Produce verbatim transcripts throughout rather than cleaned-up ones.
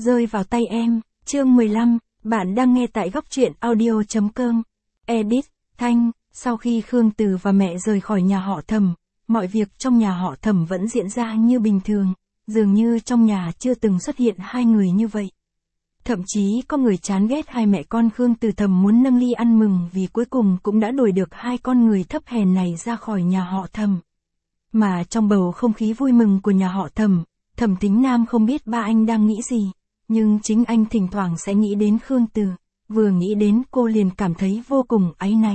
Rơi vào tay em, chương mười lăm, bạn đang nghe tại góc truyện audio chấm com. Edit, Thanh, sau khi Khương Từ và mẹ rời khỏi nhà họ Thẩm, mọi việc trong nhà họ Thẩm vẫn diễn ra như bình thường, dường như trong nhà chưa từng xuất hiện hai người như vậy. Thậm chí có người chán ghét hai mẹ con Khương Từ thầm muốn nâng ly ăn mừng vì cuối cùng cũng đã đuổi được hai con người thấp hèn này ra khỏi nhà họ Thẩm. Mà trong bầu không khí vui mừng của nhà họ Thẩm, Thẩm Tính Nam không biết ba anh đang nghĩ gì, nhưng chính anh thỉnh thoảng sẽ nghĩ đến Khương Từ, vừa nghĩ đến cô liền cảm thấy vô cùng áy náy.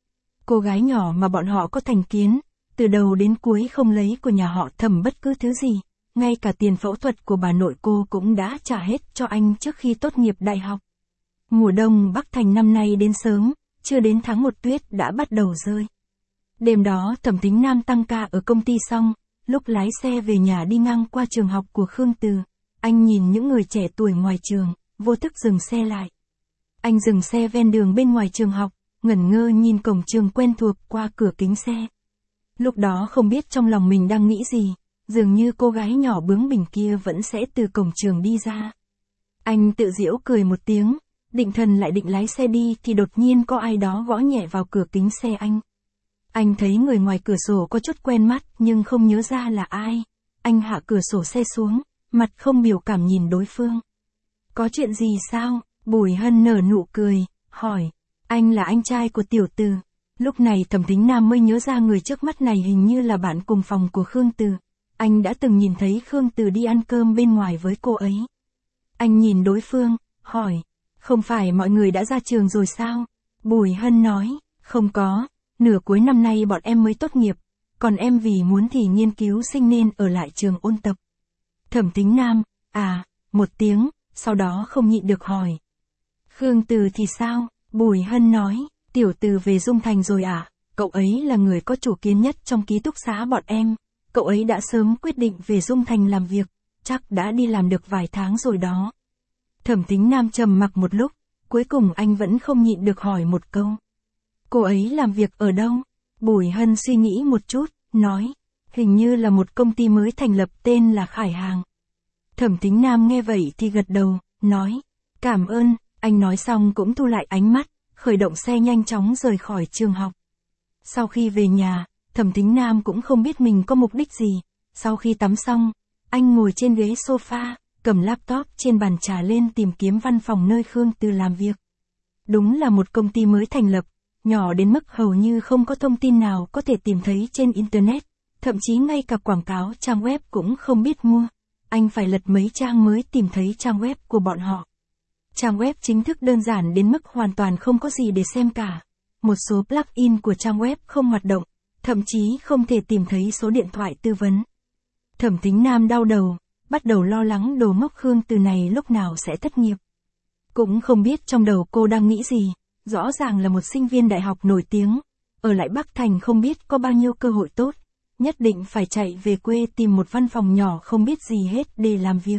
Cô gái nhỏ mà bọn họ có thành kiến, từ đầu đến cuối không lấy của nhà họ Thẩm bất cứ thứ gì, ngay cả tiền phẫu thuật của bà nội cô cũng đã trả hết cho anh trước khi tốt nghiệp đại học. Mùa đông Bắc Thành năm nay đến sớm, chưa đến tháng một tuyết đã bắt đầu rơi. Đêm đó Thẩm Tính Nam tăng ca ở công ty xong, lúc lái xe về nhà đi ngang qua trường học của Khương Từ, anh nhìn những người trẻ tuổi ngoài trường, vô thức dừng xe lại. Anh dừng xe ven đường bên ngoài trường học, ngẩn ngơ nhìn cổng trường quen thuộc qua cửa kính xe. Lúc đó không biết trong lòng mình đang nghĩ gì, dường như cô gái nhỏ bướng bỉnh kia vẫn sẽ từ cổng trường đi ra. Anh tự giễu cười một tiếng, định thần lại định lái xe đi thì đột nhiên có ai đó gõ nhẹ vào cửa kính xe anh. Anh thấy người ngoài cửa sổ có chút quen mắt nhưng không nhớ ra là ai. Anh hạ cửa sổ xe xuống, mặt không biểu cảm nhìn đối phương. Có chuyện gì sao? Bùi Hân nở nụ cười, hỏi. Anh là anh trai của Tiểu Từ. Lúc này Thẩm Tính Nam mới nhớ ra người trước mắt này hình như là bạn cùng phòng của Khương Từ. Anh đã từng nhìn thấy Khương Từ đi ăn cơm bên ngoài với cô ấy. Anh nhìn đối phương, hỏi. Không phải mọi người đã ra trường rồi sao? Bùi Hân nói, không có. Nửa cuối năm nay bọn em mới tốt nghiệp, còn em vì muốn thì nghiên cứu sinh nên ở lại trường ôn tập. Thẩm Tính Nam, à, một tiếng, sau đó không nhịn được hỏi. Khương Từ thì sao? Bùi Hân nói, Tiểu Từ về Dung Thành rồi à? Cậu ấy là người có chủ kiến nhất trong ký túc xá bọn em. Cậu ấy đã sớm quyết định về Dung Thành làm việc, chắc đã đi làm được vài tháng rồi đó. Thẩm Tính Nam trầm mặc một lúc, cuối cùng anh vẫn không nhịn được hỏi một câu. Cô ấy làm việc ở đâu? Bùi Hân suy nghĩ một chút, nói, hình như là một công ty mới thành lập tên là Khải Hàng. Thẩm Tính Nam nghe vậy thì gật đầu, nói, cảm ơn, anh nói xong cũng thu lại ánh mắt, khởi động xe nhanh chóng rời khỏi trường học. Sau khi về nhà, Thẩm Tính Nam cũng không biết mình có mục đích gì, sau khi tắm xong, anh ngồi trên ghế sofa, cầm laptop trên bàn trà lên tìm kiếm văn phòng nơi Khương Từ làm việc. Đúng là một công ty mới thành lập, nhỏ đến mức hầu như không có thông tin nào có thể tìm thấy trên Internet, thậm chí ngay cả quảng cáo trang web cũng không biết mua. Anh phải lật mấy trang mới tìm thấy trang web của bọn họ. Trang web chính thức đơn giản đến mức hoàn toàn không có gì để xem cả. Một số plugin của trang web không hoạt động, thậm chí không thể tìm thấy số điện thoại tư vấn. Thẩm Tính Nam đau đầu, bắt đầu lo lắng đồ ngốc Khương Từ này lúc nào sẽ thất nghiệp. Cũng không biết trong đầu cô đang nghĩ gì. Rõ ràng là một sinh viên đại học nổi tiếng, ở lại Bắc Thành không biết có bao nhiêu cơ hội tốt, nhất định phải chạy về quê tìm một văn phòng nhỏ không biết gì hết để làm việc.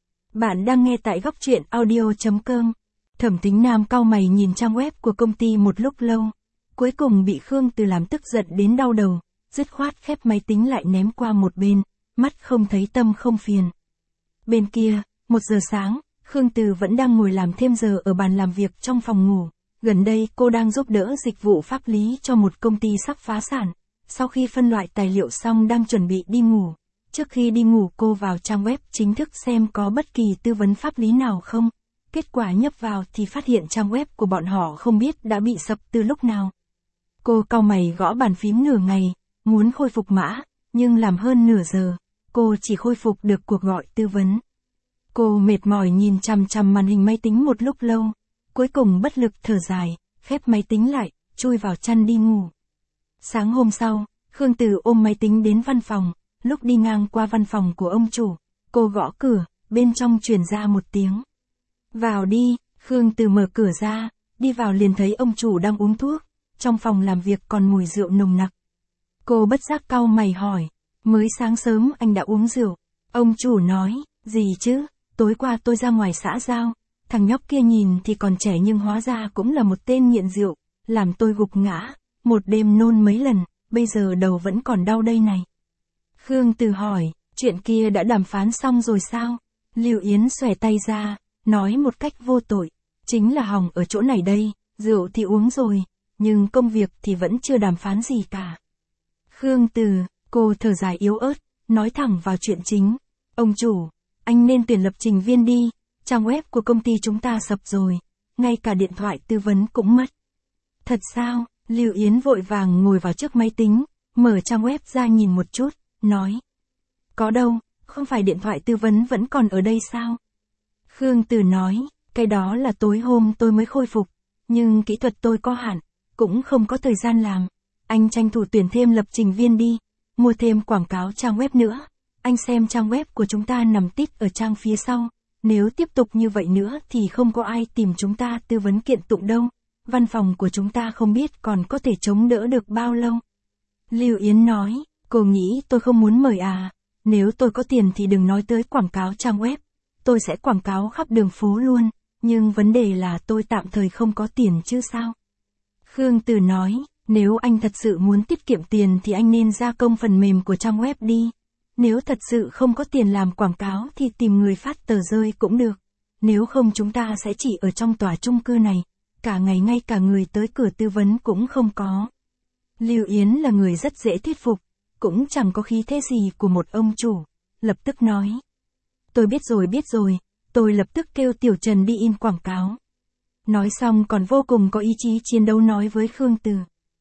Bạn đang nghe tại góc truyện audio chấm com. Thẩm Tính Nam cau mày nhìn trang web của công ty một lúc lâu, cuối cùng bị Khương Từ làm tức giận đến đau đầu, dứt khoát khép máy tính lại ném qua một bên, mắt không thấy tâm không phiền. Bên kia, một giờ sáng, Khương Từ vẫn đang ngồi làm thêm giờ ở bàn làm việc trong phòng ngủ. Gần đây cô đang giúp đỡ dịch vụ pháp lý cho một công ty sắp phá sản. Sau khi phân loại tài liệu xong đang chuẩn bị đi ngủ. Trước khi đi ngủ cô vào trang web chính thức xem có bất kỳ tư vấn pháp lý nào không. Kết quả nhấp vào thì phát hiện trang web của bọn họ không biết đã bị sập từ lúc nào. Cô cau mày gõ bàn phím nửa ngày, muốn khôi phục mã, nhưng làm hơn nửa giờ, cô chỉ khôi phục được cuộc gọi tư vấn. Cô mệt mỏi nhìn chằm chằm màn hình máy tính một lúc lâu. Cuối cùng bất lực thở dài, khép máy tính lại, chui vào chăn đi ngủ. Sáng hôm sau, Khương Từ ôm máy tính đến văn phòng, lúc đi ngang qua văn phòng của ông chủ, cô gõ cửa, bên trong truyền ra một tiếng. Vào đi, Khương Từ mở cửa ra, đi vào liền thấy ông chủ đang uống thuốc, trong phòng làm việc còn mùi rượu nồng nặc. Cô bất giác cau mày hỏi, mới sáng sớm anh đã uống rượu. Ông chủ nói, gì chứ, tối qua tôi ra ngoài xã giao. Thằng nhóc kia nhìn thì còn trẻ nhưng hóa ra cũng là một tên nghiện rượu, làm tôi gục ngã, một đêm nôn mấy lần, bây giờ đầu vẫn còn đau đây này. Khương Từ hỏi, chuyện kia đã đàm phán xong rồi sao? Lưu Yến xòe tay ra, nói một cách vô tội, chính là hỏng ở chỗ này đây, rượu thì uống rồi, nhưng công việc thì vẫn chưa đàm phán gì cả. Khương Từ, cô thở dài yếu ớt, nói thẳng vào chuyện chính. Ông chủ, anh nên tuyển lập trình viên đi, trang web của công ty chúng ta sập rồi, ngay cả điện thoại tư vấn cũng mất. Thật sao? Lưu Yến vội vàng ngồi vào trước máy tính, mở trang web ra nhìn một chút, nói. Có đâu, không phải điện thoại tư vấn vẫn còn ở đây sao? Khương Từ nói, cái đó là tối hôm tôi mới khôi phục, nhưng kỹ thuật tôi có hạn, cũng không có thời gian làm. Anh tranh thủ tuyển thêm lập trình viên đi, mua thêm quảng cáo trang web nữa. Anh xem trang web của chúng ta nằm tít ở trang phía sau, nếu tiếp tục như vậy nữa thì không có ai tìm chúng ta tư vấn kiện tụng đâu. Văn phòng của chúng ta không biết còn có thể chống đỡ được bao lâu. Lưu Yến nói, cô nghĩ tôi không muốn mời à, nếu tôi có tiền thì đừng nói tới quảng cáo trang web, tôi sẽ quảng cáo khắp đường phố luôn, nhưng vấn đề là tôi tạm thời không có tiền chứ sao. Khương Từ nói, nếu anh thật sự muốn tiết kiệm tiền thì anh nên gia công phần mềm của trang web đi. Nếu thật sự không có tiền làm quảng cáo thì tìm người phát tờ rơi cũng được. Nếu không chúng ta sẽ chỉ ở trong tòa chung cư này, cả ngày ngay cả người tới cửa tư vấn cũng không có. Lưu Yến là người rất dễ thuyết phục, cũng chẳng có khí thế gì của một ông chủ, lập tức nói. Tôi biết rồi biết rồi, tôi lập tức kêu Tiểu Trần đi in quảng cáo. Nói xong còn vô cùng có ý chí chiến đấu nói với Khương Từ.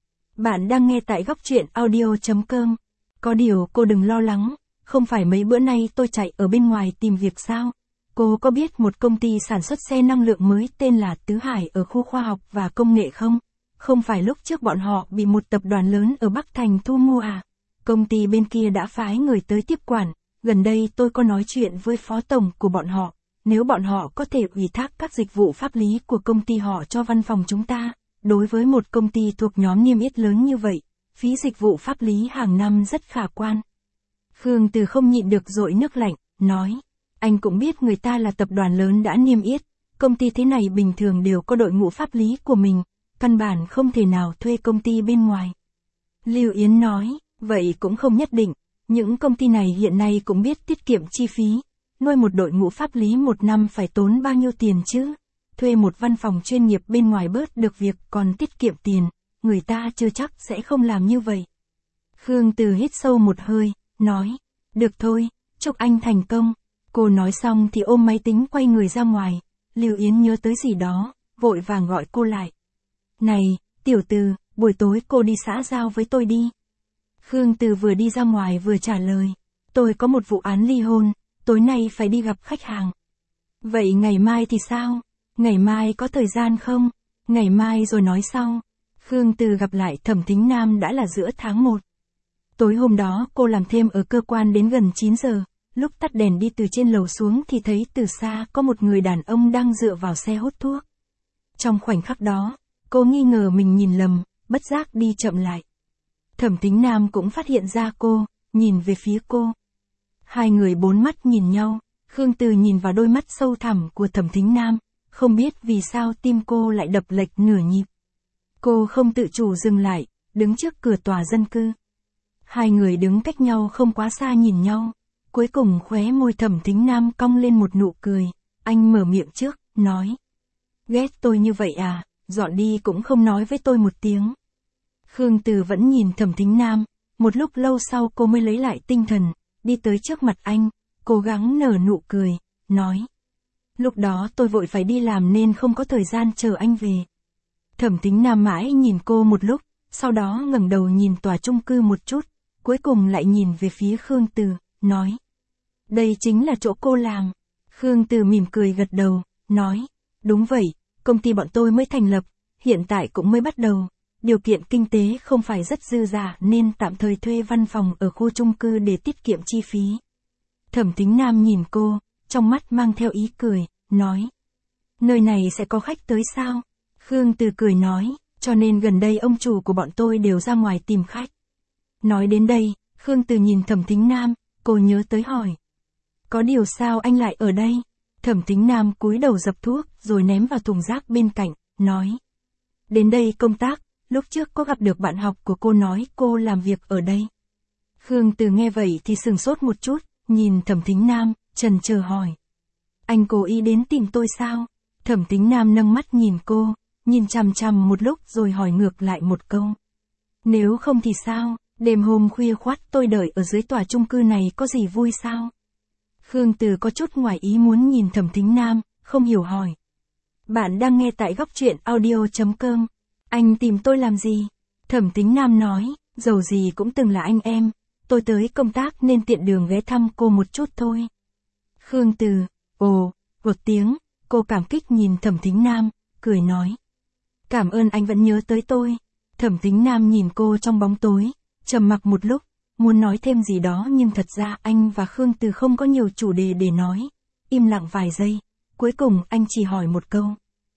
Bạn đang nghe tại góc truyện audio chấm com. Có điều cô đừng lo lắng, không phải mấy bữa nay tôi chạy ở bên ngoài tìm việc sao? Cô có biết một công ty sản xuất xe năng lượng mới tên là Tứ Hải ở khu khoa học và công nghệ không? Không phải lúc trước bọn họ bị một tập đoàn lớn ở Bắc Thành thu mua à? Công ty bên kia đã phái người tới tiếp quản, gần đây tôi có nói chuyện với phó tổng của bọn họ, nếu bọn họ có thể ủy thác các dịch vụ pháp lý của công ty họ cho văn phòng chúng ta, đối với một công ty thuộc nhóm niêm yết lớn như vậy, phí dịch vụ pháp lý hàng năm rất khả quan. Khương Từ không nhịn được dội nước lạnh, nói, anh cũng biết người ta là tập đoàn lớn đã niêm yết, công ty thế này bình thường đều có đội ngũ pháp lý của mình, căn bản không thể nào thuê công ty bên ngoài. Lưu Yến nói, vậy cũng không nhất định, những công ty này hiện nay cũng biết tiết kiệm chi phí, nuôi một đội ngũ pháp lý một năm phải tốn bao nhiêu tiền chứ, thuê một văn phòng chuyên nghiệp bên ngoài bớt được việc còn tiết kiệm tiền, người ta chưa chắc sẽ không làm như vậy. Khương Từ hít sâu một hơi, nói, được thôi, chúc anh thành công. Cô nói xong thì ôm máy tính quay người ra ngoài, Lưu Yến nhớ tới gì đó, vội vàng gọi cô lại. Này, Tiểu Từ, buổi tối cô đi xã giao với tôi đi. Khương Từ vừa đi ra ngoài vừa trả lời, tôi có một vụ án ly hôn, tối nay phải đi gặp khách hàng. Vậy ngày mai thì sao? Ngày mai có thời gian không? Ngày mai rồi nói sau. Khương Từ gặp lại Thẩm Thính Nam đã là giữa tháng một. Tối hôm đó cô làm thêm ở cơ quan đến gần chín giờ, lúc tắt đèn đi từ trên lầu xuống thì thấy từ xa có một người đàn ông đang dựa vào xe hút thuốc. Trong khoảnh khắc đó, cô nghi ngờ mình nhìn lầm, bất giác đi chậm lại. Thẩm Thính Nam cũng phát hiện ra cô, nhìn về phía cô. Hai người bốn mắt nhìn nhau, Khương Từ nhìn vào đôi mắt sâu thẳm của Thẩm Thính Nam, không biết vì sao tim cô lại đập lệch nửa nhịp. Cô không tự chủ dừng lại, đứng trước cửa tòa dân cư. Hai người đứng cách nhau không quá xa nhìn nhau, cuối cùng khóe môi Thẩm Thính Nam cong lên một nụ cười, anh mở miệng trước, nói. Ghét tôi như vậy à, dọn đi cũng không nói với tôi một tiếng. Khương Từ vẫn nhìn Thẩm Thính Nam, một lúc lâu sau cô mới lấy lại tinh thần, đi tới trước mặt anh, cố gắng nở nụ cười, nói. Lúc đó tôi vội phải đi làm nên không có thời gian chờ anh về. Thẩm Thính Nam mãi nhìn cô một lúc, sau đó ngẩng đầu nhìn tòa chung cư một chút, cuối cùng lại nhìn về phía Khương Từ, nói. Đây chính là chỗ cô làm. Khương Từ mỉm cười gật đầu, nói. Đúng vậy, công ty bọn tôi mới thành lập, hiện tại cũng mới bắt đầu. Điều kiện kinh tế không phải rất dư dả nên tạm thời thuê văn phòng ở khu chung cư để tiết kiệm chi phí. Thẩm Thính Nam nhìn cô, trong mắt mang theo ý cười, nói. Nơi này sẽ có khách tới sao? Khương Từ cười nói, cho nên gần đây ông chủ của bọn tôi đều ra ngoài tìm khách. Nói đến đây, Khương Từ nhìn Thẩm Thính Nam, cô nhớ tới hỏi. Có điều sao anh lại ở đây? Thẩm Thính Nam cúi đầu dập thuốc rồi ném vào thùng rác bên cạnh, nói. Đến đây công tác, lúc trước có gặp được bạn học của cô nói cô làm việc ở đây. Khương Từ nghe vậy thì sừng sốt một chút, nhìn Thẩm Thính Nam, chần chờ hỏi. Anh cố ý đến tìm tôi sao? Thẩm Tính Nam nâng mắt nhìn cô, nhìn chằm chằm một lúc rồi hỏi ngược lại một câu. Nếu không thì sao, đêm hôm khuya khoắt tôi đợi ở dưới tòa chung cư này có gì vui sao? Khương Từ có chút ngoài ý muốn nhìn Thẩm Tính Nam, không hiểu hỏi. Bạn đang nghe tại góc truyện audio.com. Anh tìm tôi làm gì? Thẩm Tính Nam nói, dầu gì cũng từng là anh em, tôi tới công tác nên tiện đường ghé thăm cô một chút thôi. Khương Từ, ồ, một tiếng, cô cảm kích nhìn Thẩm Tính Nam, cười nói. Cảm ơn anh vẫn nhớ tới tôi. Thẩm Tính Nam nhìn cô trong bóng tối, trầm mặc một lúc, muốn nói thêm gì đó nhưng thật ra anh và Khương Từ không có nhiều chủ đề để nói. Im lặng vài giây, cuối cùng anh chỉ hỏi một câu.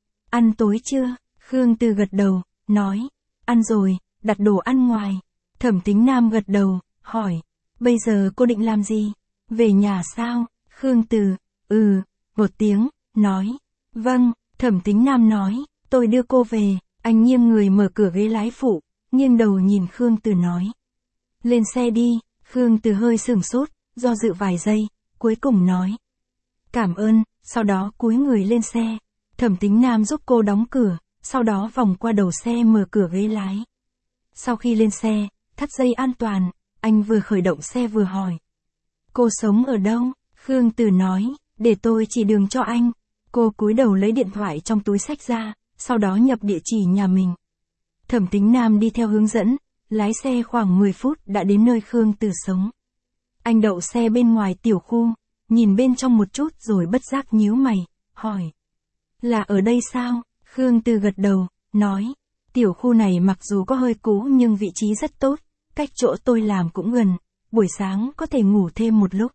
Ăn tối chưa? Khương Từ gật đầu, nói. Ăn rồi, đặt đồ ăn ngoài. Thẩm Tính Nam gật đầu, hỏi. Bây giờ cô định làm gì? Về nhà sao? Khương Từ, ừ, một tiếng, nói. Vâng, Thẩm Tính Nam nói. Tôi đưa cô về. Anh nghiêng người mở cửa ghế lái phụ, nghiêng đầu nhìn Khương Từ nói. Lên xe đi. Khương Từ hơi sửng sốt, do dự vài giây, cuối cùng nói. Cảm ơn, sau đó cúi người lên xe. Thẩm Tính Nam giúp cô đóng cửa, sau đó vòng qua đầu xe mở cửa ghế lái. Sau khi lên xe, thắt dây an toàn, anh vừa khởi động xe vừa hỏi. Cô sống ở đâu? Khương Từ nói, để tôi chỉ đường cho anh. Cô cúi đầu lấy điện thoại trong túi xách ra, sau đó nhập địa chỉ nhà mình. Thẩm Tính Nam đi theo hướng dẫn, lái xe khoảng mười phút đã đến nơi Khương Từ sống. Anh đậu xe bên ngoài tiểu khu, nhìn bên trong một chút rồi bất giác nhíu mày, hỏi. Là ở đây sao? Khương Từ gật đầu, nói. Tiểu khu này mặc dù có hơi cũ nhưng vị trí rất tốt, cách chỗ tôi làm cũng gần, buổi sáng có thể ngủ thêm một lúc.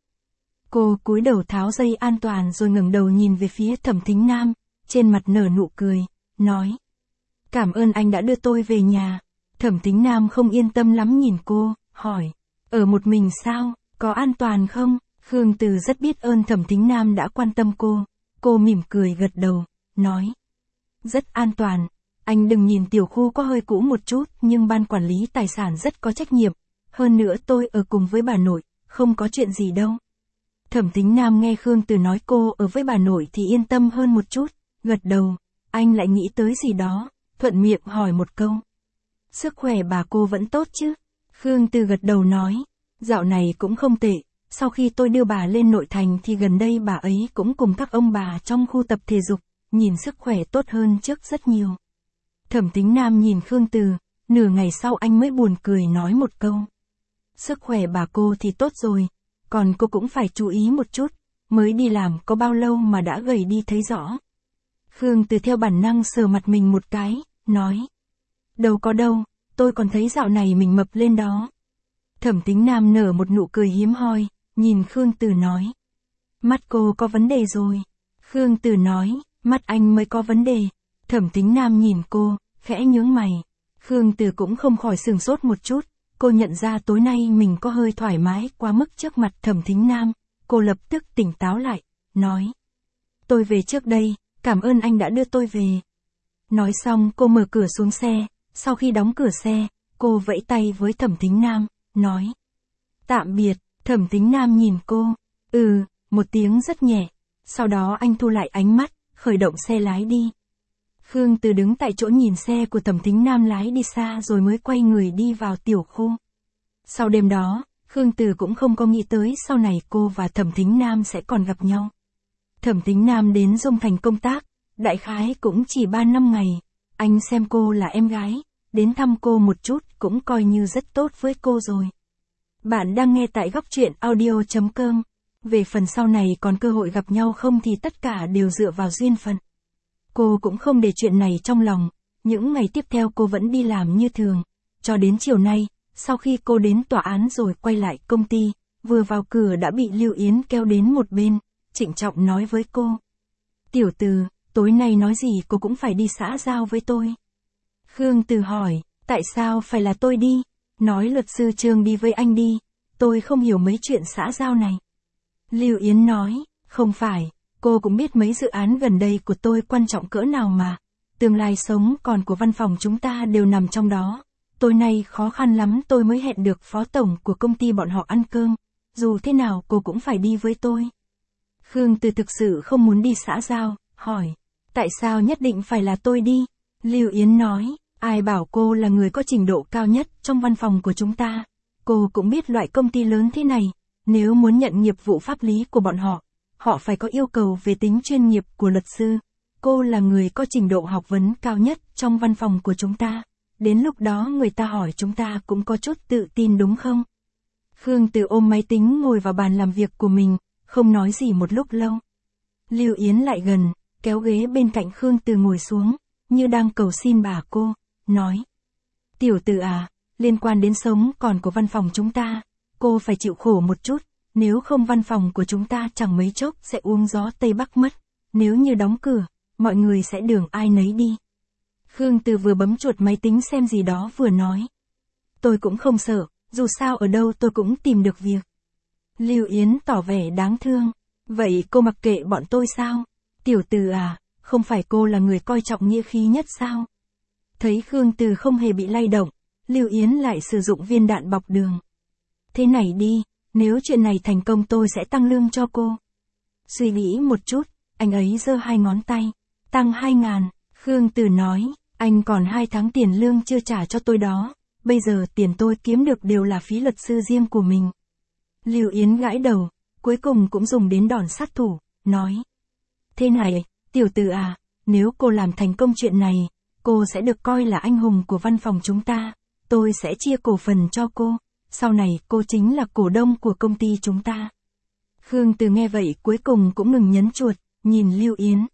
Cô cúi đầu tháo dây an toàn rồi ngẩng đầu nhìn về phía Thẩm Tính Nam, trên mặt nở nụ cười, nói. Cảm ơn anh đã đưa tôi về nhà. Thẩm Tính Nam không yên tâm lắm nhìn cô, hỏi. Ở một mình sao, có an toàn không? Khương Từ rất biết ơn Thẩm Tính Nam đã quan tâm cô. Cô mỉm cười gật đầu, nói. Rất an toàn. Anh đừng nhìn tiểu khu có hơi cũ một chút nhưng ban quản lý tài sản rất có trách nhiệm. Hơn nữa tôi ở cùng với bà nội, không có chuyện gì đâu. Thẩm Tính Nam nghe Khương Từ nói cô ở với bà nội thì yên tâm hơn một chút, gật đầu. Anh lại nghĩ tới gì đó, thuận miệng hỏi một câu. Sức khỏe bà cô vẫn tốt chứ? Khương Từ gật đầu nói. Dạo này cũng không tệ, sau khi tôi đưa bà lên nội thành thì gần đây bà ấy cũng cùng các ông bà trong khu tập thể dục, nhìn sức khỏe tốt hơn trước rất nhiều. Thẩm Tính Nam nhìn Khương Từ, nửa ngày sau anh mới buồn cười nói một câu. Sức khỏe bà cô thì tốt rồi, còn cô cũng phải chú ý một chút, mới đi làm có bao lâu mà đã gầy đi thấy rõ. Khương Từ theo bản năng sờ mặt mình một cái, nói. Đâu có đâu, tôi còn thấy dạo này mình mập lên đó. Thẩm Tính Nam nở một nụ cười hiếm hoi, nhìn Khương Từ nói. Mắt cô có vấn đề rồi. Khương Từ nói, mắt anh mới có vấn đề. Thẩm Tính Nam nhìn cô, khẽ nhướng mày. Khương Từ cũng không khỏi sửng sốt một chút, cô nhận ra tối nay mình có hơi thoải mái quá mức trước mặt Thẩm Tính Nam, cô lập tức tỉnh táo lại, nói. Tôi về trước đây, cảm ơn anh đã đưa tôi về. Nói xong cô mở cửa xuống xe, sau khi đóng cửa xe, cô vẫy tay với Thẩm Tính Nam, nói. Tạm biệt. Thẩm Tính Nam nhìn cô, ừ, một tiếng rất nhẹ, sau đó anh thu lại ánh mắt, khởi động xe lái đi. Khương Từ đứng tại chỗ nhìn xe của Thẩm Tính Nam lái đi xa rồi mới quay người đi vào tiểu khu. Sau đêm đó, Khương Từ cũng không có nghĩ tới sau này cô và Thẩm Tính Nam sẽ còn gặp nhau. Thẩm Tính Nam đến Dung Thành công tác, đại khái cũng chỉ ba năm ngày, anh xem cô là em gái, đến thăm cô một chút cũng coi như rất tốt với cô rồi. Bạn đang nghe tại góc truyện audio.com. Về phần sau này còn cơ hội gặp nhau không thì tất cả đều dựa vào duyên phận. Cô cũng không để chuyện này trong lòng, những ngày tiếp theo cô vẫn đi làm như thường. Cho đến chiều nay, sau khi cô đến tòa án rồi quay lại công ty, vừa vào cửa đã bị Lưu Yến kéo đến một bên, trịnh trọng nói với cô. Tiểu Từ, tối nay nói gì cô cũng phải đi xã giao với tôi. Khương Từ hỏi, tại sao phải là tôi đi? Nói luật sư Trương đi với anh đi, tôi không hiểu mấy chuyện xã giao này. Lưu Yến nói, không phải, cô cũng biết mấy dự án gần đây của tôi quan trọng cỡ nào mà. Tương lai sống còn của văn phòng chúng ta đều nằm trong đó. Tối nay khó khăn lắm tôi mới hẹn được phó tổng của công ty bọn họ ăn cơm. Dù thế nào cô cũng phải đi với tôi. Khương Từ thực sự không muốn đi xã giao, hỏi. Tại sao nhất định phải là tôi đi? Lưu Yến nói, ai bảo cô là người có trình độ cao nhất trong văn phòng của chúng ta. Cô cũng biết loại công ty lớn thế này, nếu muốn nhận nghiệp vụ pháp lý của bọn họ, họ phải có yêu cầu về tính chuyên nghiệp của luật sư. Cô là người có trình độ học vấn cao nhất trong văn phòng của chúng ta. Đến lúc đó người ta hỏi chúng ta cũng có chút tự tin đúng không? Khương Từ ôm máy tính ngồi vào bàn làm việc của mình, không nói gì một lúc lâu. Lưu Yến lại gần, kéo ghế bên cạnh Khương Từ ngồi xuống, như đang cầu xin bà cô, nói. Tiểu Từ à, liên quan đến sống còn của văn phòng chúng ta, cô phải chịu khổ một chút, nếu không văn phòng của chúng ta chẳng mấy chốc sẽ uống gió Tây Bắc mất, nếu như đóng cửa, mọi người sẽ đường ai nấy đi. Khương Từ vừa bấm chuột máy tính xem gì đó vừa nói. Tôi cũng không sợ, dù sao ở đâu tôi cũng tìm được việc. Lưu Yến tỏ vẻ đáng thương. Vậy cô mặc kệ bọn tôi sao? Tiểu Từ à, không phải cô là người coi trọng nghĩa khí nhất sao? Thấy Khương Từ không hề bị lay động, Lưu Yến lại sử dụng viên đạn bọc đường. Thế này đi, nếu chuyện này thành công tôi sẽ tăng lương cho cô. Suy nghĩ một chút, anh ấy giơ hai ngón tay. Tăng hai ngàn, Khương Từ nói, anh còn hai tháng tiền lương chưa trả cho tôi đó. Bây giờ tiền tôi kiếm được đều là phí luật sư riêng của mình. Lưu Yến gãi đầu, cuối cùng cũng dùng đến đòn sát thủ, nói. Thế này, Tiểu Từ à, nếu cô làm thành công chuyện này, cô sẽ được coi là anh hùng của văn phòng chúng ta. Tôi sẽ chia cổ phần cho cô. Sau này cô chính là cổ đông của công ty chúng ta. Khương Từ nghe vậy cuối cùng cũng ngừng nhấn chuột, nhìn Lưu Yến.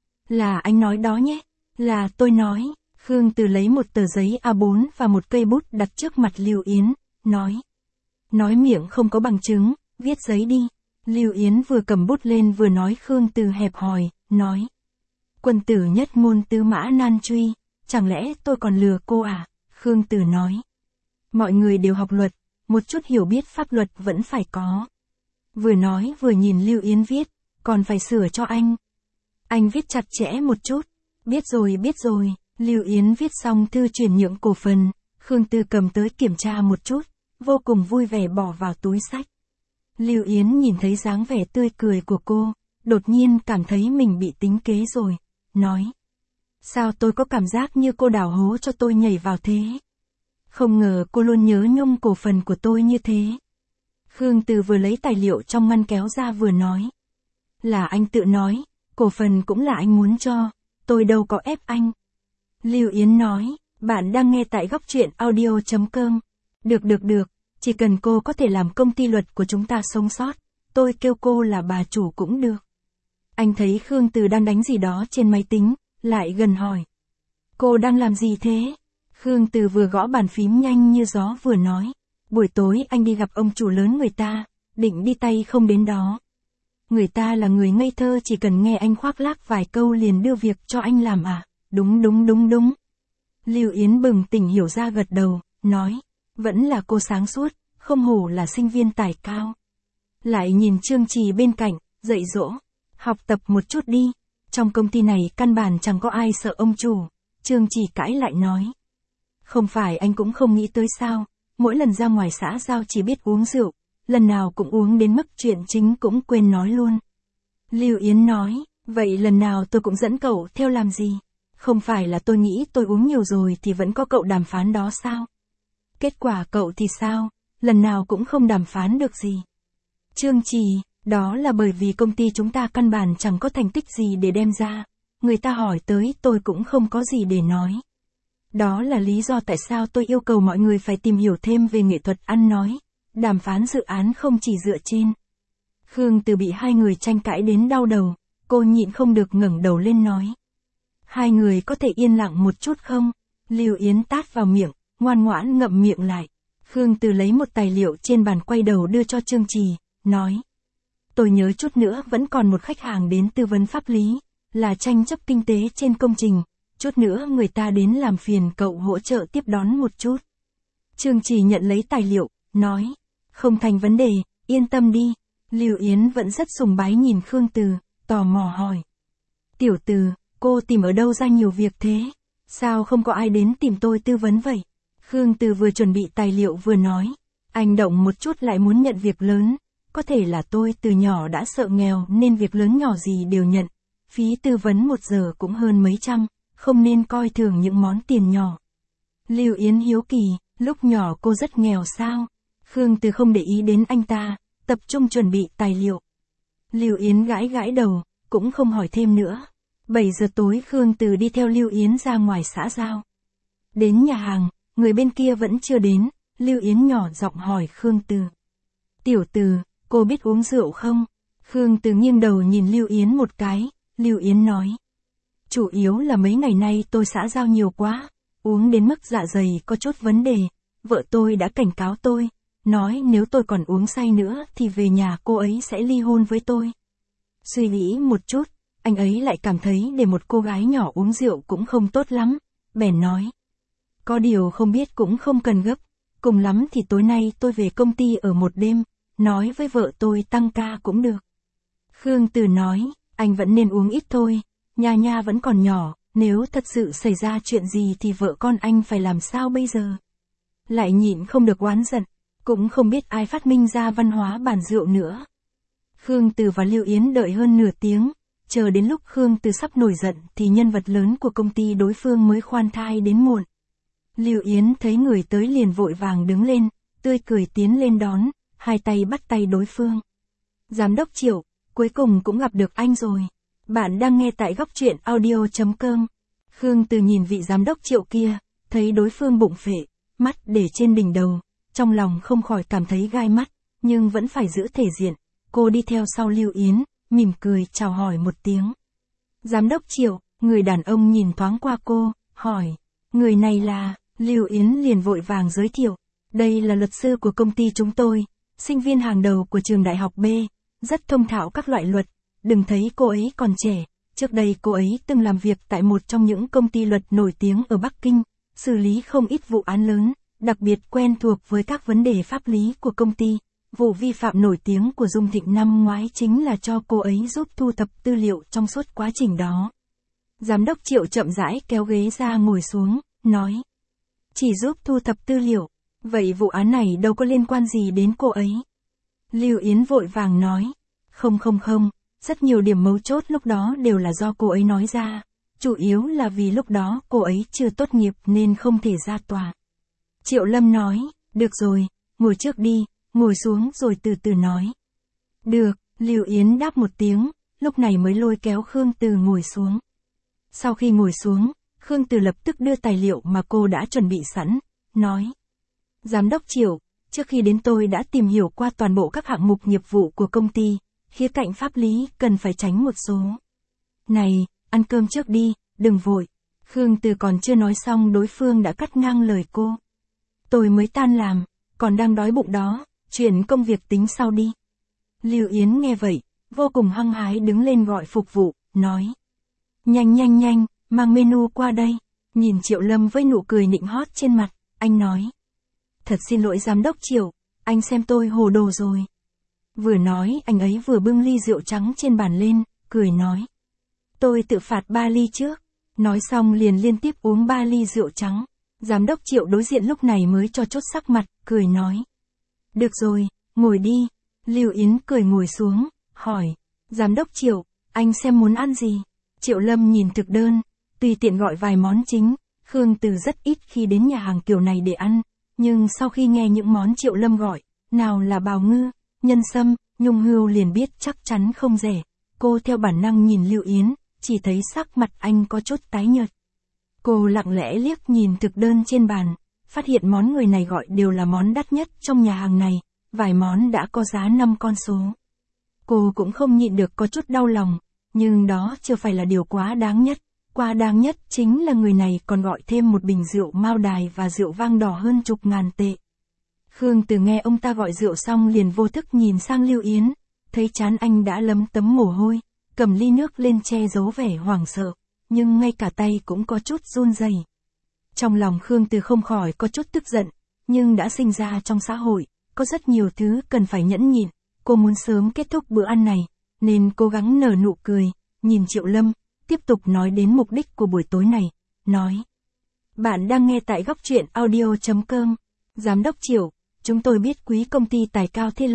Là anh nói đó nhé. Là tôi nói. Khương Từ lấy một tờ giấy A bốn và một cây bút đặt trước mặt Lưu Yến, nói. Nói miệng không có bằng chứng, viết giấy đi. Lưu Yến vừa cầm bút lên vừa nói Khương Từ hẹp hòi, nói. Quân tử nhất ngôn tứ mã nan truy, chẳng lẽ tôi còn lừa cô à? Khương Từ nói. Mọi người đều học luật, một chút hiểu biết pháp luật vẫn phải có. Vừa nói vừa nhìn Lưu Yến viết, còn phải sửa cho anh. Anh viết chặt chẽ một chút. Biết rồi biết rồi. Lưu Yến viết xong thư chuyển nhượng cổ phần, Khương Từ cầm tới kiểm tra một chút, vô cùng vui vẻ bỏ vào túi sách. Lưu Yến nhìn thấy dáng vẻ tươi cười của cô, đột nhiên cảm thấy mình bị tính kế rồi, nói. Sao tôi có cảm giác như cô đào hố cho tôi nhảy vào thế? Không ngờ cô luôn nhớ nhung cổ phần của tôi như thế. Khương Từ vừa lấy tài liệu trong ngăn kéo ra vừa nói. Là anh tự nói, cổ phần cũng là anh muốn cho, tôi đâu có ép anh. Lưu Yến nói, bạn đang nghe tại góc truyện audio chấm com. Được được được, chỉ cần cô có thể làm công ty luật của chúng ta sống sót, tôi kêu cô là bà chủ cũng được. Anh thấy Khương Từ đang đánh gì đó trên máy tính, lại gần hỏi. Cô đang làm gì thế? Khương Từ vừa gõ bàn phím nhanh như gió vừa nói. Buổi tối anh đi gặp ông chủ lớn người ta, định đi tay không đến đó. Người ta là người ngây thơ, chỉ cần nghe anh khoác lác vài câu liền đưa việc cho anh làm à? Đúng đúng đúng đúng. Lưu Yến bừng tỉnh hiểu ra gật đầu, nói. Vẫn là cô sáng suốt, không hổ là sinh viên tài cao. Lại nhìn Trương Trì bên cạnh, dạy dỗ. Học tập một chút đi. Trong công ty này căn bản chẳng có ai sợ ông chủ. Trương Trì cãi lại nói. Không phải anh cũng không nghĩ tới sao. Mỗi lần ra ngoài xã giao chỉ biết uống rượu. Lần nào cũng uống đến mức chuyện chính cũng quên nói luôn. Lưu Yến nói. Vậy lần nào tôi cũng dẫn cậu theo làm gì? Không phải là tôi nghĩ tôi uống nhiều rồi thì vẫn có cậu đàm phán đó sao? Kết quả cậu thì sao? Lần nào cũng không đàm phán được gì. Trương Trì, đó là bởi vì công ty chúng ta căn bản chẳng có thành tích gì để đem ra. Người ta hỏi tới tôi cũng không có gì để nói. Đó là lý do tại sao tôi yêu cầu mọi người phải tìm hiểu thêm về nghệ thuật ăn nói. Đàm phán dự án không chỉ dựa trên. Khương Từ bị hai người tranh cãi đến đau đầu. Cô nhịn không được ngẩng đầu lên nói. Hai người có thể yên lặng một chút không? Lưu Yến tát vào miệng, ngoan ngoãn ngậm miệng lại. Khương Từ lấy một tài liệu trên bàn quay đầu đưa cho Trương Trì, nói. Tôi nhớ chút nữa vẫn còn một khách hàng đến tư vấn pháp lý, là tranh chấp kinh tế trên công trình. Chút nữa người ta đến làm phiền cậu hỗ trợ tiếp đón một chút. Trương Trì nhận lấy tài liệu, nói. Không thành vấn đề, yên tâm đi. Lưu Yến vẫn rất sùng bái nhìn Khương Từ, tò mò hỏi. Tiểu Từ, cô tìm ở đâu ra nhiều việc thế? Sao không có ai đến tìm tôi tư vấn vậy? Khương Từ vừa chuẩn bị tài liệu vừa nói. Anh động một chút lại muốn nhận việc lớn. có thể là tôi từ nhỏ đã sợ nghèo nên việc lớn nhỏ gì đều nhận. Phí tư vấn một giờ cũng hơn mấy trăm, không nên coi thường những món tiền nhỏ. Lưu Yến hiếu kỳ, lúc nhỏ cô rất nghèo sao? Khương Từ không để ý đến anh ta, tập trung chuẩn bị tài liệu. Lưu Yến gãi gãi đầu, cũng không hỏi thêm nữa. bảy giờ tối Khương Từ đi theo Lưu Yến ra ngoài xã giao. Đến nhà hàng, người bên kia vẫn chưa đến, Lưu Yến nhỏ giọng hỏi Khương Từ. Tiểu Từ, cô biết uống rượu không? Khương Từ nghiêng đầu nhìn Lưu Yến một cái, Lưu Yến nói. Chủ yếu là mấy ngày nay tôi xã giao nhiều quá, uống đến mức dạ dày có chút vấn đề, vợ tôi đã cảnh cáo tôi, nói nếu tôi còn uống say nữa thì về nhà cô ấy sẽ ly hôn với tôi. Suy nghĩ một chút, anh ấy lại cảm thấy để một cô gái nhỏ uống rượu cũng không tốt lắm, bèn nói. Có điều không biết cũng không cần gấp, cùng lắm thì tối nay tôi về công ty ở một đêm, nói với vợ tôi tăng ca cũng được. Khương Từ nói, anh vẫn nên uống ít thôi, Nha Nha vẫn còn nhỏ, nếu thật sự xảy ra chuyện gì thì vợ con anh phải làm sao bây giờ? Lại nhịn không được oán giận, cũng không biết ai phát minh ra văn hóa bàn rượu nữa. Khương Từ và Lưu Yến đợi hơn nửa tiếng, chờ đến lúc Khương Từ sắp nổi giận thì nhân vật lớn của công ty đối phương mới khoan thai đến muộn. Lưu Yến thấy người tới liền vội vàng đứng lên, tươi cười tiến lên đón, hai tay bắt tay đối phương. Giám đốc Triệu, cuối cùng cũng gặp được anh rồi. Bạn đang nghe tại góc truyện audio chấm com. Khương Từ nhìn vị giám đốc Triệu kia, thấy đối phương bụng phệ, mắt để trên đỉnh đầu, trong lòng không khỏi cảm thấy gai mắt, nhưng vẫn phải giữ thể diện. Cô đi theo sau Lưu Yến, mỉm cười chào hỏi một tiếng. Giám đốc Triệu, người đàn ông nhìn thoáng qua cô, hỏi, người này là, Lưu Yến liền vội vàng giới thiệu, đây là luật sư của công ty chúng tôi, sinh viên hàng đầu của trường đại học B, rất thông thạo các loại luật, đừng thấy cô ấy còn trẻ, trước đây cô ấy từng làm việc tại một trong những công ty luật nổi tiếng ở Bắc Kinh, xử lý không ít vụ án lớn, đặc biệt quen thuộc với các vấn đề pháp lý của công ty. Vụ vi phạm nổi tiếng của Dung Thịnh năm ngoái chính là cho cô ấy giúp thu thập tư liệu trong suốt quá trình đó. Giám đốc Triệu chậm rãi kéo ghế ra ngồi xuống, nói. Chỉ giúp thu thập tư liệu, vậy vụ án này đâu có liên quan gì đến cô ấy. Lưu Yến vội vàng nói. Không không không, rất nhiều điểm mấu chốt lúc đó đều là do cô ấy nói ra. Chủ yếu là vì lúc đó cô ấy chưa tốt nghiệp nên không thể ra tòa. Triệu Lâm nói, được rồi, ngồi trước đi. Ngồi xuống rồi từ từ nói. Được, Lưu Yến đáp một tiếng, lúc này mới lôi kéo Khương Từ ngồi xuống. Sau khi ngồi xuống, Khương Từ lập tức đưa tài liệu mà cô đã chuẩn bị sẵn, nói. Giám đốc Triệu, trước khi đến tôi đã tìm hiểu qua toàn bộ các hạng mục nghiệp vụ của công ty, khía cạnh pháp lý cần phải tránh một số. Này, ăn cơm trước đi, đừng vội. Khương Từ còn chưa nói xong đối phương đã cắt ngang lời cô. Tôi mới tan làm, còn đang đói bụng đó. Chuyện công việc tính sau đi. Lưu Yến nghe vậy, vô cùng hăng hái đứng lên gọi phục vụ, nói. Nhanh nhanh nhanh, mang menu qua đây. Nhìn Triệu Lâm với nụ cười nịnh hót trên mặt, anh nói. Thật xin lỗi giám đốc Triệu, anh xem tôi hồ đồ rồi. Vừa nói anh ấy vừa bưng ly rượu trắng trên bàn lên, cười nói. Tôi tự phạt ba ly trước. Nói xong liền liên tiếp uống ba ly rượu trắng. Giám đốc Triệu đối diện lúc này mới cho chốt sắc mặt, cười nói. Được rồi, ngồi đi. Lưu Yến cười ngồi xuống, hỏi. Giám đốc Triệu, anh xem muốn ăn gì? Triệu Lâm nhìn thực đơn, tùy tiện gọi vài món chính. Khương Từ rất ít khi đến nhà hàng kiểu này để ăn, nhưng sau khi nghe những món Triệu Lâm gọi, nào là bào ngư, nhân sâm, nhung hươu liền biết chắc chắn không rẻ. Cô theo bản năng nhìn Lưu Yến, chỉ thấy sắc mặt anh có chút tái nhợt. Cô lặng lẽ liếc nhìn thực đơn trên bàn, phát hiện món người này gọi đều là món đắt nhất trong nhà hàng này, vài món đã có giá năm con số. Cô cũng không nhịn được có chút đau lòng, nhưng đó chưa phải là điều quá đáng nhất, quá đáng nhất chính là người này còn gọi thêm một bình rượu Mao Đài và rượu vang đỏ hơn chục ngàn tệ. Khương Từ nghe ông ta gọi rượu xong liền vô thức nhìn sang Lưu Yến, thấy trán anh đã lấm tấm mồ hôi, cầm ly nước lên che giấu vẻ hoảng sợ, nhưng ngay cả tay cũng có chút run rẩy. Trong lòng Khương Từ không khỏi có chút tức giận, nhưng đã sinh ra trong xã hội, có rất nhiều thứ cần phải nhẫn nhịn, cô muốn sớm kết thúc bữa ăn này, nên cố gắng nở nụ cười, nhìn Triệu Lâm, tiếp tục nói đến mục đích của buổi tối này, nói. Bạn đang nghe tại góc truyện audio chấm com. Giám đốc Triệu, chúng tôi biết quý công ty tài cao thế lớn,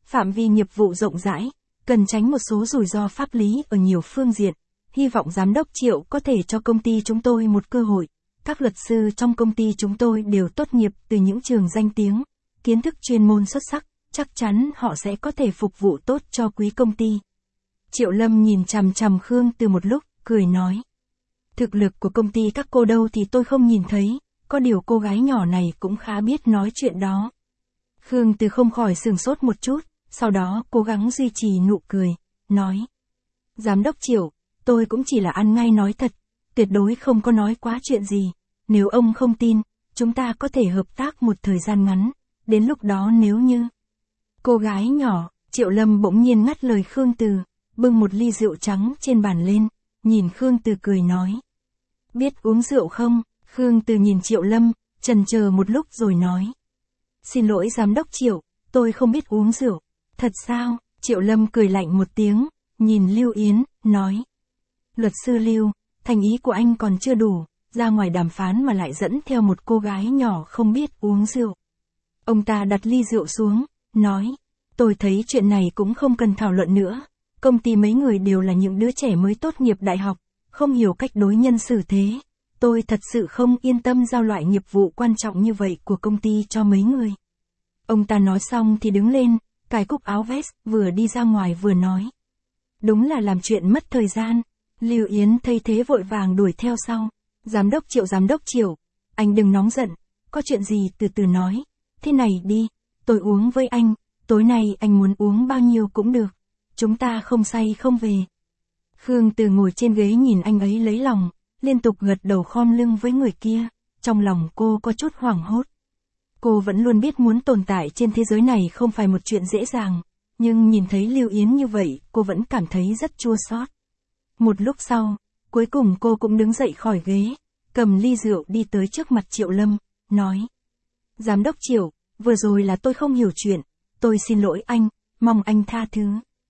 phạm vi nghiệp vụ rộng rãi, cần tránh một số rủi ro pháp lý ở nhiều phương diện. Hy vọng giám đốc Triệu có thể cho công ty chúng tôi một cơ hội. Các luật sư trong công ty chúng tôi đều tốt nghiệp từ những trường danh tiếng, kiến thức chuyên môn xuất sắc, chắc chắn họ sẽ có thể phục vụ tốt cho quý công ty. Triệu Lâm nhìn chằm chằm Khương Từ một lúc, cười nói. Thực lực của công ty các cô đâu thì tôi không nhìn thấy, có điều cô gái nhỏ này cũng khá biết nói chuyện đó. Khương Từ không khỏi sửng sốt một chút, sau đó cố gắng duy trì nụ cười, nói. Giám đốc Triệu, tôi cũng chỉ là ăn ngay nói thật, tuyệt đối không có nói quá chuyện gì. Nếu ông không tin, chúng ta có thể hợp tác một thời gian ngắn, đến lúc đó nếu như... Cô gái nhỏ, Triệu Lâm bỗng nhiên ngắt lời Khương Từ, bưng một ly rượu trắng trên bàn lên, nhìn Khương Từ cười nói. Biết uống rượu không? Khương Từ nhìn Triệu Lâm, chần chờ một lúc rồi nói. Xin lỗi giám đốc Triệu, tôi không biết uống rượu. Thật sao? Triệu Lâm cười lạnh một tiếng, nhìn Lưu Yến, nói. Luật sư Lưu, thành ý của anh còn chưa đủ, ra ngoài đàm phán mà lại dẫn theo một cô gái nhỏ không biết uống rượu. Ông ta đặt ly rượu xuống, nói. Tôi thấy chuyện này cũng không cần thảo luận nữa. Công ty mấy người đều là những đứa trẻ mới tốt nghiệp đại học, không hiểu cách đối nhân xử thế. Tôi thật sự không yên tâm giao loại nghiệp vụ quan trọng như vậy của công ty cho mấy người. Ông ta nói xong thì đứng lên, cài cúc áo vest, vừa đi ra ngoài vừa nói. Đúng là làm chuyện mất thời gian. Lưu Yến thấy thế vội vàng đuổi theo sau. Giám đốc Triệu giám đốc Triệu, anh đừng nóng giận, có chuyện gì từ từ nói. Thế này đi, tôi uống với anh, tối nay anh muốn uống bao nhiêu cũng được. Chúng ta không say không về. Khương Từ ngồi trên ghế nhìn anh ấy lấy lòng, liên tục gật đầu khom lưng với người kia, trong lòng cô có chút hoảng hốt. Cô vẫn luôn biết muốn tồn tại trên thế giới này không phải một chuyện dễ dàng, nhưng nhìn thấy Lưu Yến như vậy, cô vẫn cảm thấy rất chua xót. Một lúc sau, cuối cùng cô cũng đứng dậy khỏi ghế, cầm ly rượu đi tới trước mặt Triệu Lâm, nói. Giám đốc Triệu, vừa rồi là tôi không hiểu chuyện, tôi xin lỗi anh, mong anh tha thứ.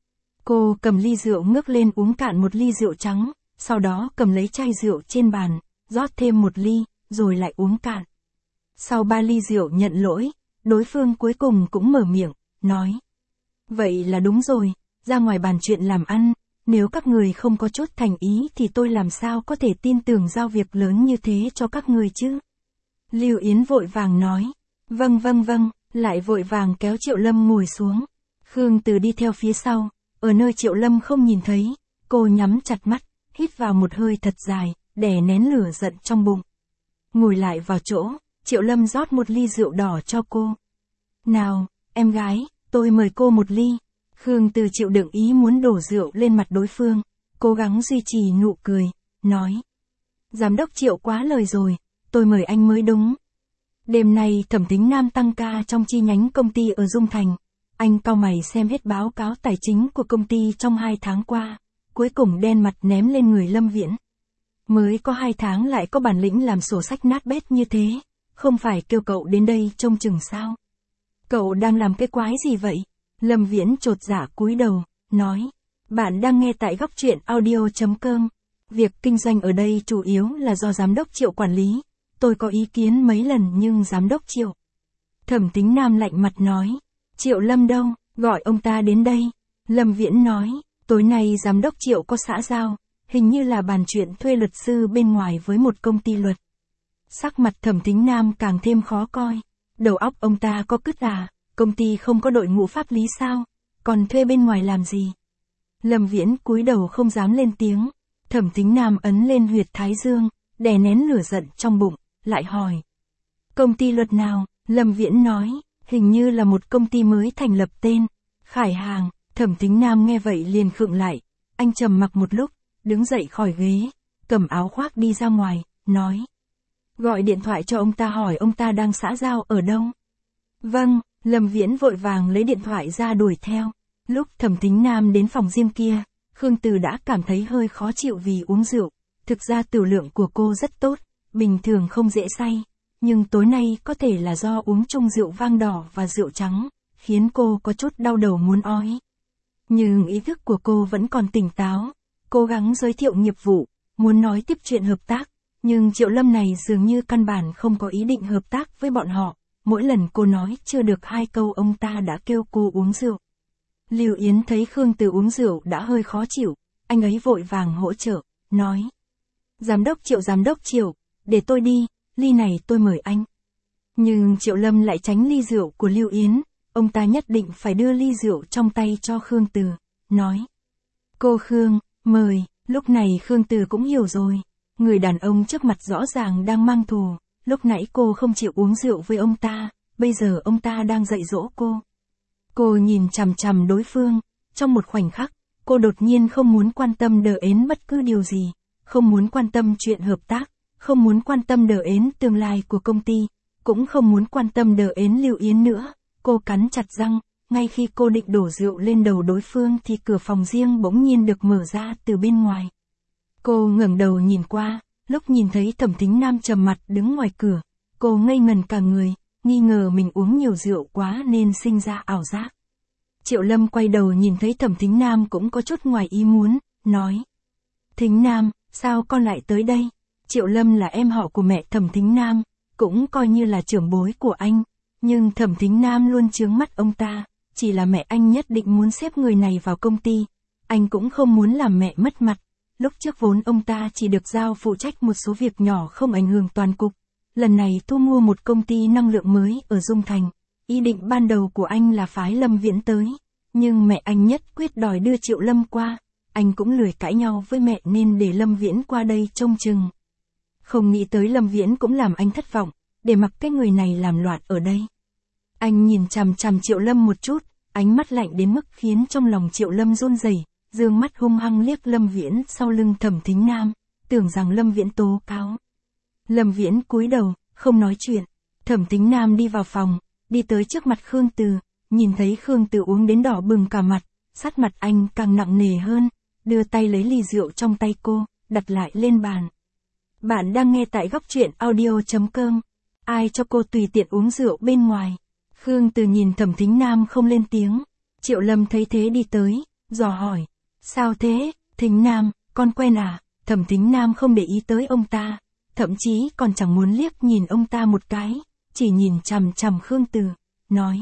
Cô cầm ly rượu ngước lên uống cạn một ly rượu trắng, sau đó cầm lấy chai rượu trên bàn, rót thêm một ly, rồi lại uống cạn. Sau ba ly rượu nhận lỗi, đối phương cuối cùng cũng mở miệng, nói. Vậy là đúng rồi, ra ngoài bàn chuyện làm ăn, nếu các người không có chút thành ý thì tôi làm sao có thể tin tưởng giao việc lớn như thế cho các người chứ? Lưu Yến vội vàng nói. Vâng vâng vâng, lại vội vàng kéo Triệu Lâm ngồi xuống. Khương Từ đi theo phía sau, ở nơi Triệu Lâm không nhìn thấy, cô nhắm chặt mắt, hít vào một hơi thật dài, đè nén lửa giận trong bụng. Ngồi lại vào chỗ, Triệu Lâm rót một ly rượu đỏ cho cô. Nào, em gái, tôi mời cô một ly. Khương Từ chịu đựng ý muốn đổ rượu lên mặt đối phương, cố gắng duy trì nụ cười, nói. Giám đốc Triệu quá lời rồi, tôi mời anh mới đúng. Đêm nay Thẩm Thính Nam tăng ca trong chi nhánh công ty ở Dung Thành. Anh cau mày xem hết báo cáo tài chính của công ty trong hai tháng qua, cuối cùng đen mặt ném lên người Lâm Viễn. Mới có hai tháng lại có bản lĩnh làm sổ sách nát bét như thế, không phải kêu cậu đến đây trông chừng sao? Cậu đang làm cái quái gì vậy? Lâm Viễn chột dạ cúi đầu, nói. Bạn đang nghe tại góc truyện audio chấm com. Việc kinh doanh ở đây chủ yếu là do giám đốc Triệu quản lý. Tôi có ý kiến mấy lần nhưng giám đốc Triệu. Thẩm Thính Nam lạnh mặt nói. Triệu Lâm đâu, gọi ông ta đến đây. Lâm Viễn nói, tối nay giám đốc Triệu có xã giao, hình như là bàn chuyện thuê luật sư bên ngoài với một công ty luật. Sắc mặt Thẩm Thính Nam càng thêm khó coi. Đầu óc ông ta có cứt à, công ty không có đội ngũ pháp lý sao, còn thuê bên ngoài làm gì? Lâm Viễn cúi đầu không dám lên tiếng. Thẩm Thính Nam ấn lên huyệt thái dương, đè nén lửa giận trong bụng, lại hỏi. Công ty luật nào? Lâm Viễn nói, hình như là một công ty mới thành lập tên Khải Hàng. Thẩm Thính Nam nghe vậy liền khựng lại, anh trầm mặc một lúc, đứng dậy khỏi ghế, cầm áo khoác đi ra ngoài, nói. Gọi điện thoại cho ông ta hỏi ông ta đang xã giao ở đâu. Vâng, Lâm Viễn vội vàng lấy điện thoại ra đuổi theo. Lúc Thẩm Thính Nam đến phòng riêng kia, Khương Từ đã cảm thấy hơi khó chịu vì uống rượu. Thực ra tiểu lượng của cô rất tốt, bình thường không dễ say, nhưng tối nay có thể là do uống chung rượu vang đỏ và rượu trắng, khiến cô có chút đau đầu muốn ói. Nhưng ý thức của cô vẫn còn tỉnh táo, cố gắng giới thiệu nghiệp vụ, muốn nói tiếp chuyện hợp tác, nhưng Triệu Lâm này dường như căn bản không có ý định hợp tác với bọn họ. Mỗi lần cô nói chưa được hai câu ông ta đã kêu cô uống rượu. Lưu Yến thấy Khương Từ uống rượu đã hơi khó chịu, anh ấy vội vàng hỗ trợ, nói. Giám đốc Triệu giám đốc Triệu, để tôi đi, ly này tôi mời anh. Nhưng Triệu Lâm lại tránh ly rượu của Lưu Yến, ông ta nhất định phải đưa ly rượu trong tay cho Khương Từ, nói. Cô Khương, mời, lúc này Khương Từ cũng hiểu rồi. Người đàn ông trước mặt rõ ràng đang mang thù, lúc nãy cô không chịu uống rượu với ông ta, bây giờ ông ta đang dạy dỗ cô. Cô nhìn chằm chằm đối phương, trong một khoảnh khắc, cô đột nhiên không muốn quan tâm đờ ến bất cứ điều gì, không muốn quan tâm chuyện hợp tác, không muốn quan tâm đờ ến tương lai của công ty, cũng không muốn quan tâm đờ ến Lưu Yến nữa. Cô cắn chặt răng, ngay khi cô định đổ rượu lên đầu đối phương thì cửa phòng riêng bỗng nhiên được mở ra từ bên ngoài. Cô ngẩng đầu nhìn qua, lúc nhìn thấy Thẩm Thính Nam trầm mặt đứng ngoài cửa, cô ngây ngần cả người, nghi ngờ mình uống nhiều rượu quá nên sinh ra ảo giác. Triệu Lâm quay đầu nhìn thấy Thẩm Thính Nam cũng có chút ngoài ý muốn, nói. Thính Nam, sao con lại tới đây? Triệu Lâm là em họ của mẹ Thẩm Thính Nam, cũng coi như là trưởng bối của anh, nhưng Thẩm Thính Nam luôn chướng mắt ông ta, chỉ là mẹ anh nhất định muốn xếp người này vào công ty, anh cũng không muốn làm mẹ mất mặt. Lúc trước vốn ông ta chỉ được giao phụ trách một số việc nhỏ không ảnh hưởng toàn cục, lần này thu mua một công ty năng lượng mới ở Dung Thành, ý định ban đầu của anh là phái Lâm Viễn tới, nhưng mẹ anh nhất quyết đòi đưa Triệu Lâm qua, anh cũng lười cãi nhau với mẹ nên để Lâm Viễn qua đây trông chừng. Không nghĩ tới Lâm Viễn cũng làm anh thất vọng, để mặc cái người này làm loạn ở đây. Anh nhìn chằm chằm Triệu Lâm một chút, ánh mắt lạnh đến mức khiến trong lòng Triệu Lâm run rẩy, dương mắt hung hăng liếc Lâm Viễn sau lưng Thẩm Thính Nam, tưởng rằng Lâm Viễn tố cáo. Lâm Viễn cúi đầu, không nói chuyện. Thẩm Thính Nam đi vào phòng, đi tới trước mặt Khương Từ, nhìn thấy Khương Từ uống đến đỏ bừng cả mặt, sắc mặt anh càng nặng nề hơn, đưa tay lấy ly rượu trong tay cô, đặt lại lên bàn. Bạn đang nghe tại góc truyện audio chấm com. Ai cho cô tùy tiện uống rượu bên ngoài? Khương Từ nhìn Thẩm Thính Nam không lên tiếng. Triệu Lâm thấy thế đi tới, dò hỏi. Sao thế, Thính Nam, con quen à? Thẩm Thính Nam không để ý tới ông ta, thậm chí còn chẳng muốn liếc nhìn ông ta một cái, chỉ nhìn chằm chằm Khương Từ, nói.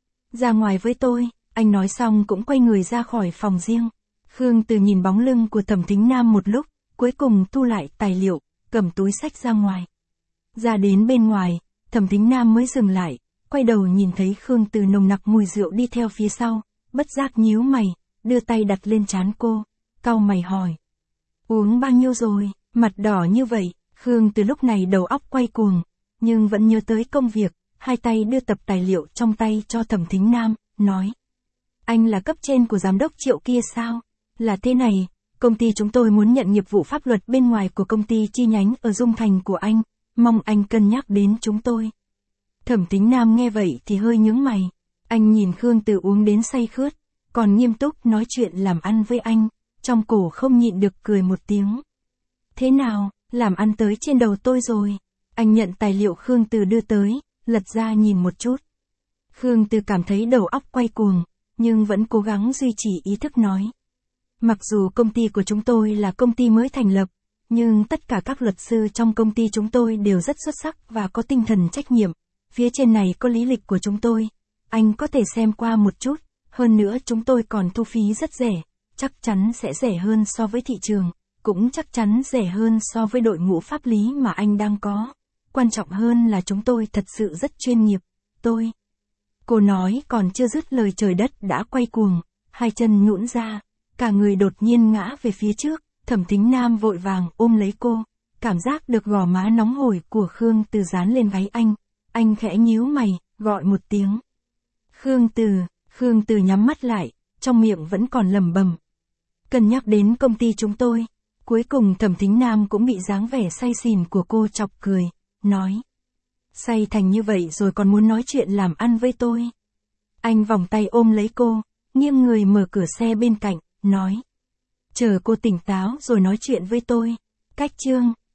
Ra ngoài với tôi, anh nói xong cũng quay người ra khỏi phòng riêng. Khương Từ nhìn bóng lưng của Thẩm Thính Nam một lúc, cuối cùng thu lại tài liệu, cầm túi xách ra ngoài. Ra đến bên ngoài, Thẩm Thính Nam mới dừng lại, quay đầu nhìn thấy Khương Từ nồng nặc mùi rượu đi theo phía sau, bất giác nhíu mày, đưa tay đặt lên trán cô, cau mày hỏi. Uống bao nhiêu rồi, mặt đỏ như vậy? Khương Từ lúc này đầu óc quay cuồng, nhưng vẫn nhớ tới công việc, hai tay đưa tập tài liệu trong tay cho Thẩm Thính Nam, nói. Anh là cấp trên của giám đốc Triệu kia sao? Là thế này, công ty chúng tôi muốn nhận nghiệp vụ pháp luật bên ngoài của công ty chi nhánh ở Dung Thành của anh, mong anh cân nhắc đến chúng tôi. Thẩm Thính Nam nghe vậy thì hơi nhướng mày, anh nhìn Khương Từ uống đến say khướt, còn nghiêm túc nói chuyện làm ăn với anh, trong cổ không nhịn được cười một tiếng. Thế nào, làm ăn tới trên đầu tôi rồi? Anh nhận tài liệu Khương Từ đưa tới, lật ra nhìn một chút. Khương Từ cảm thấy đầu óc quay cuồng, nhưng vẫn cố gắng duy trì ý thức nói. Mặc dù công ty của chúng tôi là công ty mới thành lập, nhưng tất cả các luật sư trong công ty chúng tôi đều rất xuất sắc và có tinh thần trách nhiệm. Phía trên này có lý lịch của chúng tôi, anh có thể xem qua một chút, hơn nữa chúng tôi còn thu phí rất rẻ, chắc chắn sẽ rẻ hơn so với thị trường, cũng chắc chắn rẻ hơn so với đội ngũ pháp lý mà anh đang có. Quan trọng hơn là chúng tôi thật sự rất chuyên nghiệp, tôi. Cô nói còn chưa dứt lời trời đất đã quay cuồng, hai chân nhũn ra, cả người đột nhiên ngã về phía trước, Thẩm Thính Nam vội vàng ôm lấy cô, cảm giác được gò má nóng hổi của Khương Từ dán lên gáy anh, anh khẽ nhíu mày, gọi một tiếng. Khương Từ, Khương Từ nhắm mắt lại, trong miệng vẫn còn lẩm bẩm. Cân nhắc đến công ty chúng tôi, cuối cùng Thẩm Thính Nam cũng bị dáng vẻ say xỉn của cô chọc cười, nói. Say thành như vậy rồi còn muốn nói chuyện làm ăn với tôi. Anh vòng tay ôm lấy cô, nghiêng người mở cửa xe bên cạnh, nói. Chờ cô tỉnh táo rồi nói chuyện với tôi. Cách chương,